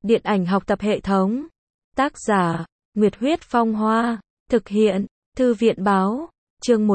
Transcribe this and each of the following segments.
Điện ảnh học tập hệ thống. Tác giả, Nguyệt Huyết Phong Hoa. Thực hiện, Thư viện Báo. Chương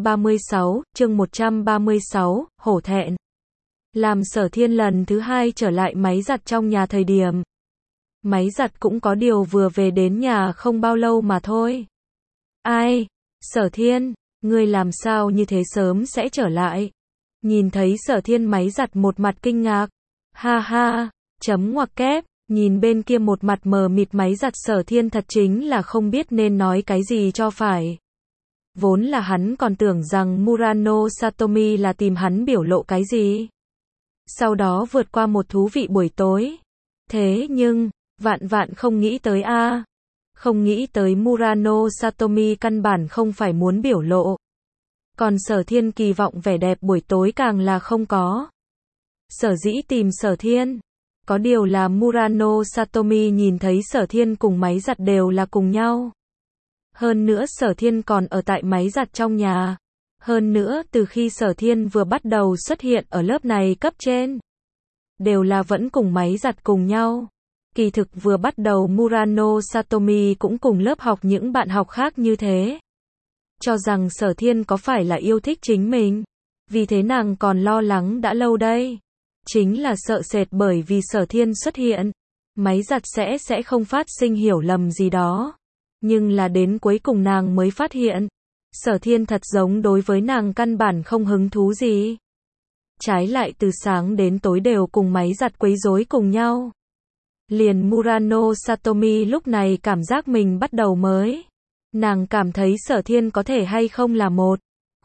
136, hổ thẹn. Làm Sở Thiên lần thứ hai trở lại máy giặt trong nhà thời điểm. Máy giặt cũng có điều vừa về đến nhà không bao lâu mà thôi. Ai? Sở Thiên, ngươi làm sao như thế sớm sẽ trở lại? Nhìn thấy Sở Thiên máy giặt một mặt kinh ngạc. Ha ha, chấm ngoặc kép, nhìn bên kia một mặt mờ mịt máy giặt Sở Thiên thật chính là không biết nên nói cái gì cho phải. Vốn là hắn còn tưởng rằng Murano Satomi là tìm hắn biểu lộ cái gì. Sau đó vượt qua một thú vị buổi tối. Thế nhưng, vạn không nghĩ tới a. Không nghĩ tới Murano Satomi căn bản không phải muốn biểu lộ. Còn Sở Thiên kỳ vọng vẻ đẹp buổi tối càng là không có. Sở dĩ tìm Sở Thiên. Có điều là Murano Satomi nhìn thấy Sở Thiên cùng máy giặt đều là cùng nhau. Hơn nữa Sở Thiên còn ở tại máy giặt trong nhà. Hơn nữa từ khi Sở Thiên vừa bắt đầu xuất hiện ở lớp này cấp trên. Đều là vẫn cùng máy giặt cùng nhau. Kỳ thực vừa bắt đầu Murano Satomi cũng cùng lớp học những bạn học khác như thế. Cho rằng Sở Thiên có phải là yêu thích chính mình. Vì thế nàng còn lo lắng đã lâu đây. Chính là sợ sệt bởi vì Sở Thiên xuất hiện. Máy giặt sẽ không phát sinh hiểu lầm gì đó. Nhưng là đến cuối cùng nàng mới phát hiện. Sở Thiên thật giống đối với nàng căn bản không hứng thú gì. Trái lại từ sáng đến tối đều cùng máy giặt quấy rối cùng nhau. Liền Murano Satomi lúc này cảm giác mình bắt đầu mới. Nàng cảm thấy Sở Thiên có thể hay không là một.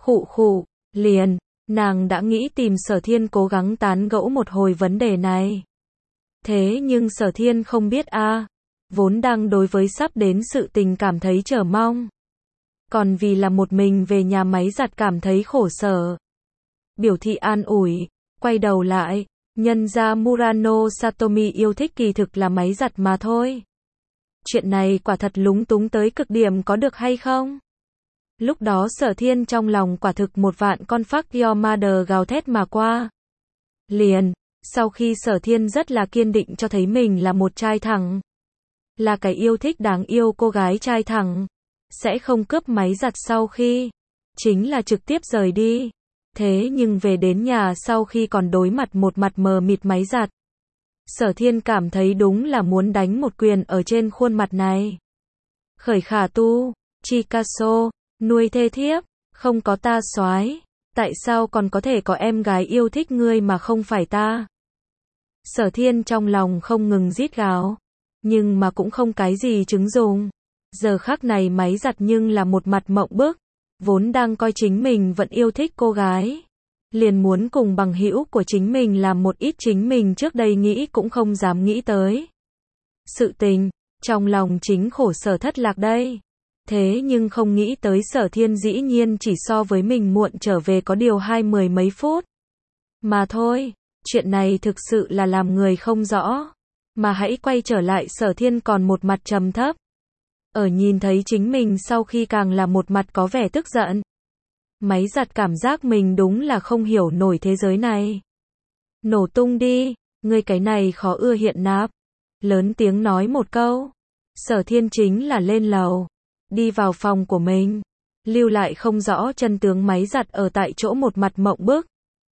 Liền, nàng đã nghĩ tìm Sở Thiên cố gắng tán gẫu một hồi vấn đề này. Thế nhưng Sở Thiên không biết a. Vốn đang đối với sắp đến sự tình cảm thấy chờ mong. Còn vì là một mình về nhà máy giặt cảm thấy khổ sở. Biểu thị an ủi, quay đầu lại, nhân ra Murano Satomi yêu thích kỳ thực là máy giặt mà thôi. Chuyện này quả thật lúng túng tới cực điểm có được hay không? Lúc đó Sở Thiên trong lòng quả thực một vạn con fuck your mother gào thét mà qua. Liền, sau khi Sở Thiên rất là kiên định cho thấy mình là một trai thẳng. Là cái yêu thích đáng yêu cô gái trai thẳng. Sẽ không cướp máy giặt sau khi. Chính là trực tiếp rời đi. Thế nhưng về đến nhà sau khi còn đối mặt một mặt mờ mịt máy giặt. Sở Thiên cảm thấy đúng là muốn đánh một quyền ở trên khuôn mặt này. Khởi khả tu, Chicasso, nuôi thê thiếp, không có ta soái, tại sao còn có thể có em gái yêu thích ngươi mà không phải ta? Sở Thiên trong lòng không ngừng rít gào, nhưng mà cũng không cái gì chứng dùng. Giờ khắc này máy giặt nhưng là một mặt mộng bức, vốn đang coi chính mình vẫn yêu thích cô gái. Liền muốn cùng bằng hữu của chính mình làm một ít chính mình trước đây nghĩ cũng không dám nghĩ tới. Sự tình, trong lòng chính khổ sở thất lạc đây. Thế nhưng không nghĩ tới Sở Thiên dĩ nhiên chỉ so với mình muộn trở về có điều 20 mấy phút. Mà thôi, chuyện này thực sự là làm người không rõ. Mà hãy quay trở lại Sở Thiên còn một mặt trầm thấp. Ở nhìn thấy chính mình sau khi càng là một mặt có vẻ tức giận. Máy giặt cảm giác mình đúng là không hiểu nổi thế giới này. Nổ tung đi, ngươi cái này khó ưa hiện nạp. Lớn tiếng nói một câu. Sở Thiên chính là lên lầu. Đi vào phòng của mình. Lưu lại không rõ chân tướng máy giặt ở tại chỗ một mặt mộng bức.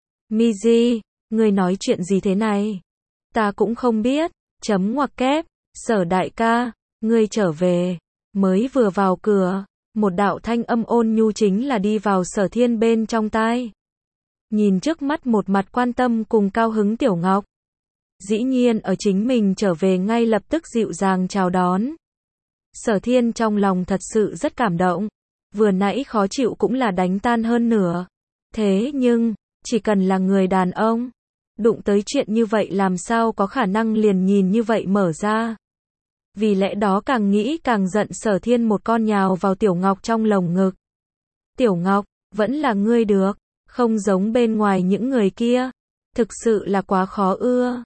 Miji, ngươi nói chuyện gì thế này? Ta cũng không biết. Chấm ngoặc kép. Sở đại ca, ngươi trở về. Mới vừa vào cửa. Một đạo thanh âm ôn nhu chính là đi vào Sở Thiên bên trong tai. Nhìn trước mắt một mặt quan tâm cùng cao hứng Tiểu Ngọc. Dĩ nhiên ở chính mình trở về ngay lập tức dịu dàng chào đón. Sở Thiên trong lòng thật sự rất cảm động. Vừa nãy khó chịu cũng là đánh tan hơn nửa. Thế nhưng, chỉ cần là người đàn ông. Đụng tới chuyện như vậy làm sao có khả năng liền nhìn như vậy mở ra. Vì lẽ đó càng nghĩ càng giận Sở Thiên một con nhào vào Tiểu Ngọc trong lồng ngực. Tiểu Ngọc, vẫn là ngươi được, không giống bên ngoài những người kia. Thực sự là quá khó ưa.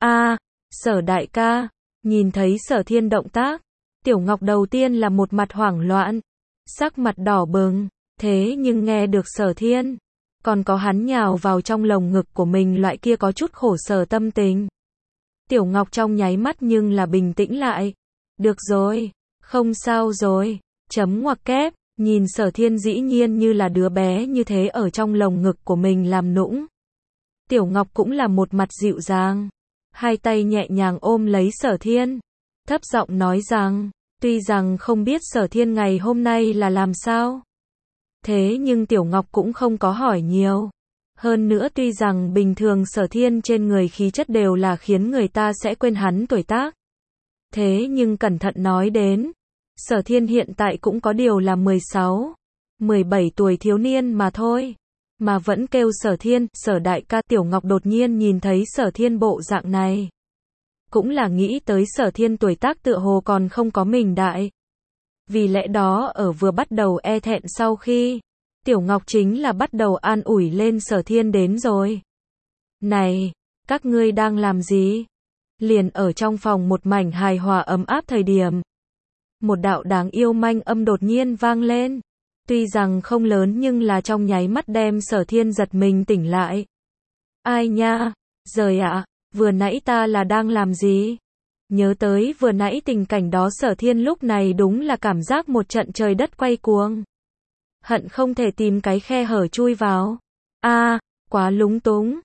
Sở đại ca, nhìn thấy Sở Thiên động tác. Tiểu Ngọc đầu tiên là một mặt hoảng loạn. Sắc mặt đỏ bừng, thế nhưng nghe được Sở Thiên. Còn có hắn nhào vào trong lồng ngực của mình loại kia có chút khổ sở tâm tình. Tiểu Ngọc trong nháy mắt nhưng là bình tĩnh lại. Được rồi, không sao rồi. Chấm ngoặc kép, nhìn Sở Thiên dĩ nhiên như là đứa bé như thế ở trong lồng ngực của mình làm nũng. Tiểu Ngọc cũng là một mặt dịu dàng, hai tay nhẹ nhàng ôm lấy Sở Thiên, thấp giọng nói rằng, tuy rằng không biết Sở Thiên ngày hôm nay là làm sao. Thế nhưng Tiểu Ngọc cũng không có hỏi nhiều. Hơn nữa tuy rằng bình thường Sở Thiên trên người khí chất đều là khiến người ta sẽ quên hắn tuổi tác. Thế nhưng cẩn thận nói đến, Sở Thiên hiện tại cũng có điều là 16, 17 tuổi thiếu niên mà thôi. Mà vẫn kêu Sở Thiên, Sở đại ca. Tiểu Ngọc đột nhiên nhìn thấy Sở Thiên bộ dạng này. Cũng là nghĩ tới Sở Thiên tuổi tác tựa hồ còn không có mình đại. Vì lẽ đó ở vừa bắt đầu e thẹn sau khi, Tiểu Ngọc chính là bắt đầu an ủi lên Sở Thiên đến rồi. Này, các ngươi đang làm gì? Liền ở trong phòng một mảnh hài hòa ấm áp thời điểm. Một đạo đáng yêu manh âm đột nhiên vang lên. Tuy rằng không lớn nhưng là trong nháy mắt đem Sở Thiên giật mình tỉnh lại. Ai nha, giời ạ, vừa nãy ta là đang làm gì? Nhớ tới vừa nãy tình cảnh đó Sở Thiên lúc này đúng là cảm giác một trận trời đất quay cuồng. Hận không thể tìm cái khe hở chui vào. Quá lúng túng,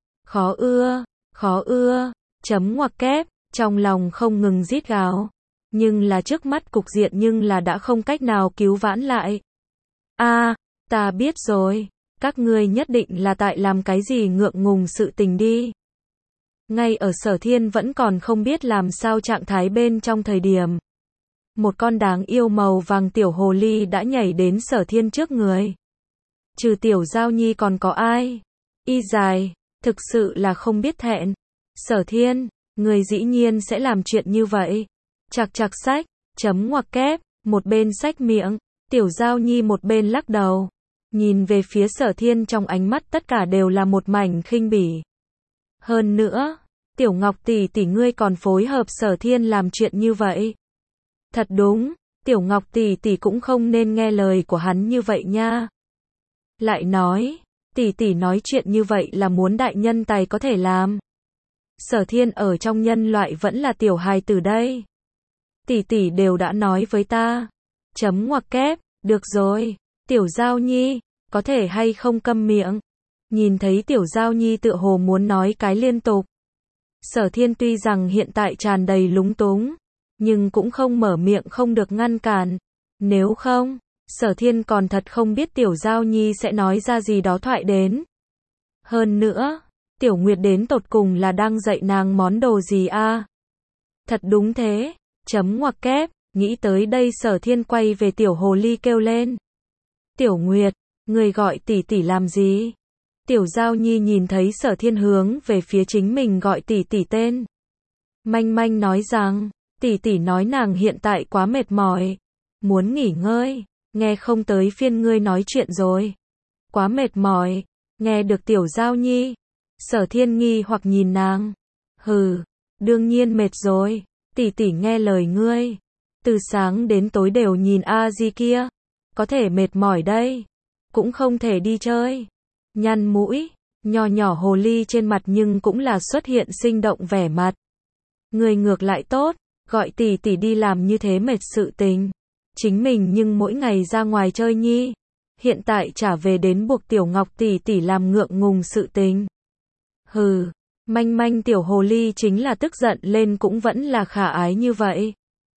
khó ưa, chấm ngoặc kép, trong lòng không ngừng rít gào. Nhưng là trước mắt cục diện nhưng là đã không cách nào cứu vãn lại. Ta biết rồi, các ngươi nhất định là tại làm cái gì ngượng ngùng sự tình đi. Ngay ở Sở Thiên vẫn còn không biết làm sao trạng thái bên trong thời điểm. Một con đáng yêu màu vàng tiểu hồ ly đã nhảy đến Sở Thiên trước người. Trừ Tiểu Giao Nhi còn có ai? Y dài, thực sự là không biết thẹn. Sở Thiên, người dĩ nhiên sẽ làm chuyện như vậy. Chạc chạc sách, chấm ngoặc kép, một bên xách miệng, Tiểu Giao Nhi một bên lắc đầu. Nhìn về phía Sở Thiên trong ánh mắt tất cả đều là một mảnh khinh bỉ. Hơn nữa, Tiểu Ngọc tỷ tỷ ngươi còn phối hợp Sở Thiên làm chuyện như vậy. Thật đúng, Tiểu Ngọc tỷ tỷ cũng không nên nghe lời của hắn như vậy nha. Lại nói, tỷ tỷ nói chuyện như vậy là muốn đại nhân tài có thể làm. Sở Thiên ở trong nhân loại vẫn là tiểu hài tử đây. Tỷ tỷ đều đã nói với ta. Chấm ngoặc kép, được rồi, Tiểu Giao Nhi, có thể hay không câm miệng. Nhìn thấy Tiểu Giao Nhi tựa hồ muốn nói cái liên tục. Sở Thiên tuy rằng hiện tại tràn đầy lúng túng, nhưng cũng không mở miệng không được ngăn cản. Nếu không, Sở Thiên còn thật không biết Tiểu Giao Nhi sẽ nói ra gì đó thoại đến. Hơn nữa, Tiểu Nguyệt đến tột cùng là đang dạy nàng món đồ gì a? Thật đúng thế, chấm ngoặc kép, nghĩ tới đây Sở Thiên quay về Tiểu Hồ Ly kêu lên. Tiểu Nguyệt, người gọi tỷ tỷ làm gì? Tiểu Giao Nhi nhìn thấy Sở Thiên hướng về phía chính mình gọi tỷ tỷ tên. Manh manh nói rằng, tỷ tỷ nói nàng hiện tại quá mệt mỏi, muốn nghỉ ngơi, nghe không tới phiên ngươi nói chuyện rồi. Quá mệt mỏi, nghe được Tiểu Giao Nhi. Sở Thiên nghi hoặc nhìn nàng. Hừ, đương nhiên mệt rồi, tỷ tỷ nghe lời ngươi. Từ sáng đến tối đều nhìn a di kia, có thể mệt mỏi đây, cũng không thể đi chơi. Nhăn mũi, nho nhỏ hồ ly trên mặt nhưng cũng là xuất hiện sinh động vẻ mặt. Người ngược lại tốt, gọi tỷ tỷ đi làm như thế mệt sự tình. Chính mình nhưng mỗi ngày ra ngoài chơi nhi. Hiện tại trả về đến buộc Tiểu Ngọc tỷ tỷ làm ngượng ngùng sự tình. Hừ, manh manh tiểu hồ ly chính là tức giận lên cũng vẫn là khả ái như vậy.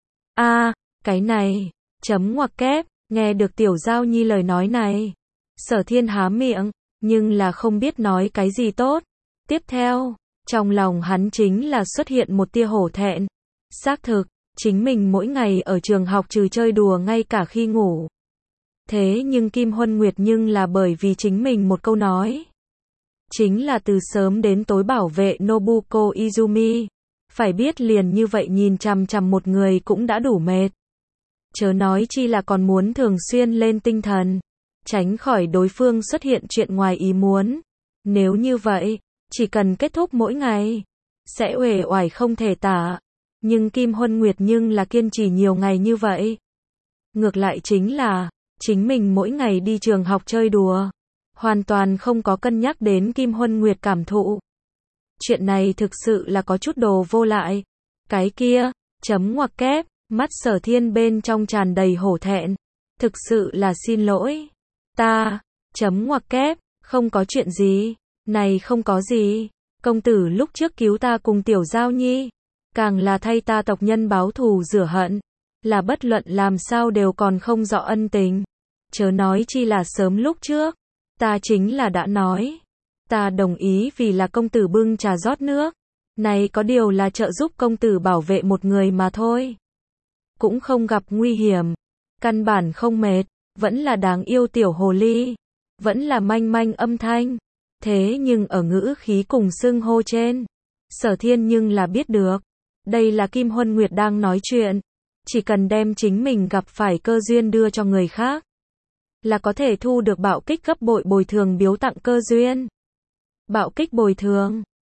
Cái này, chấm ngoặc kép, nghe được Tiểu Giao Nhi lời nói này. Sở Thiên há miệng, nhưng là không biết nói cái gì tốt. Tiếp theo, trong lòng hắn chính là xuất hiện một tia hổ thẹn. Xác thực, chính mình mỗi ngày ở trường học trừ chơi đùa ngay cả khi ngủ. Thế nhưng Kim Huân Nguyệt nhưng là bởi vì chính mình một câu nói. Chính là từ sớm đến tối bảo vệ Nobuko Izumi. Phải biết liền như vậy nhìn chằm chằm một người cũng đã đủ mệt. Chớ nói chi là còn muốn thường xuyên lên tinh thần. Tránh khỏi đối phương xuất hiện chuyện ngoài ý muốn. Nếu như vậy, chỉ cần kết thúc mỗi ngày, sẽ uể oải không thể tả. Nhưng Kim Huân Nguyệt nhưng là kiên trì nhiều ngày như vậy. Ngược lại chính là, chính mình mỗi ngày đi trường học chơi đùa. Hoàn toàn không có cân nhắc đến Kim Huân Nguyệt cảm thụ. Chuyện này thực sự là có chút đồ vô lại. Cái kia, chấm ngoặc kép, mắt Sở Thiên bên trong tràn đầy hổ thẹn. Thực sự là xin lỗi. Ta, chấm ngoặc kép, không có chuyện gì. Này không có gì. Công tử lúc trước cứu ta cùng Tiểu Giao Nhi. Càng là thay ta tộc nhân báo thù rửa hận. Là bất luận làm sao đều còn không rõ ân tình. Chớ nói chi là sớm lúc trước. Ta chính là đã nói. Ta đồng ý vì là công tử bưng trà rót nước. Này có điều là trợ giúp công tử bảo vệ một người mà thôi. Cũng không gặp nguy hiểm. Căn bản không mệt. Vẫn là đáng yêu tiểu hồ ly. Vẫn là manh manh âm thanh. Thế nhưng ở ngữ khí cùng xưng hô trên. Sở Thiên nhưng là biết được. Đây là Kim Huân Nguyệt đang nói chuyện. Chỉ cần đem chính mình gặp phải cơ duyên đưa cho người khác. Là có thể thu được bạo kích gấp bội bồi thường biếu tặng cơ duyên. Bạo kích bồi thường.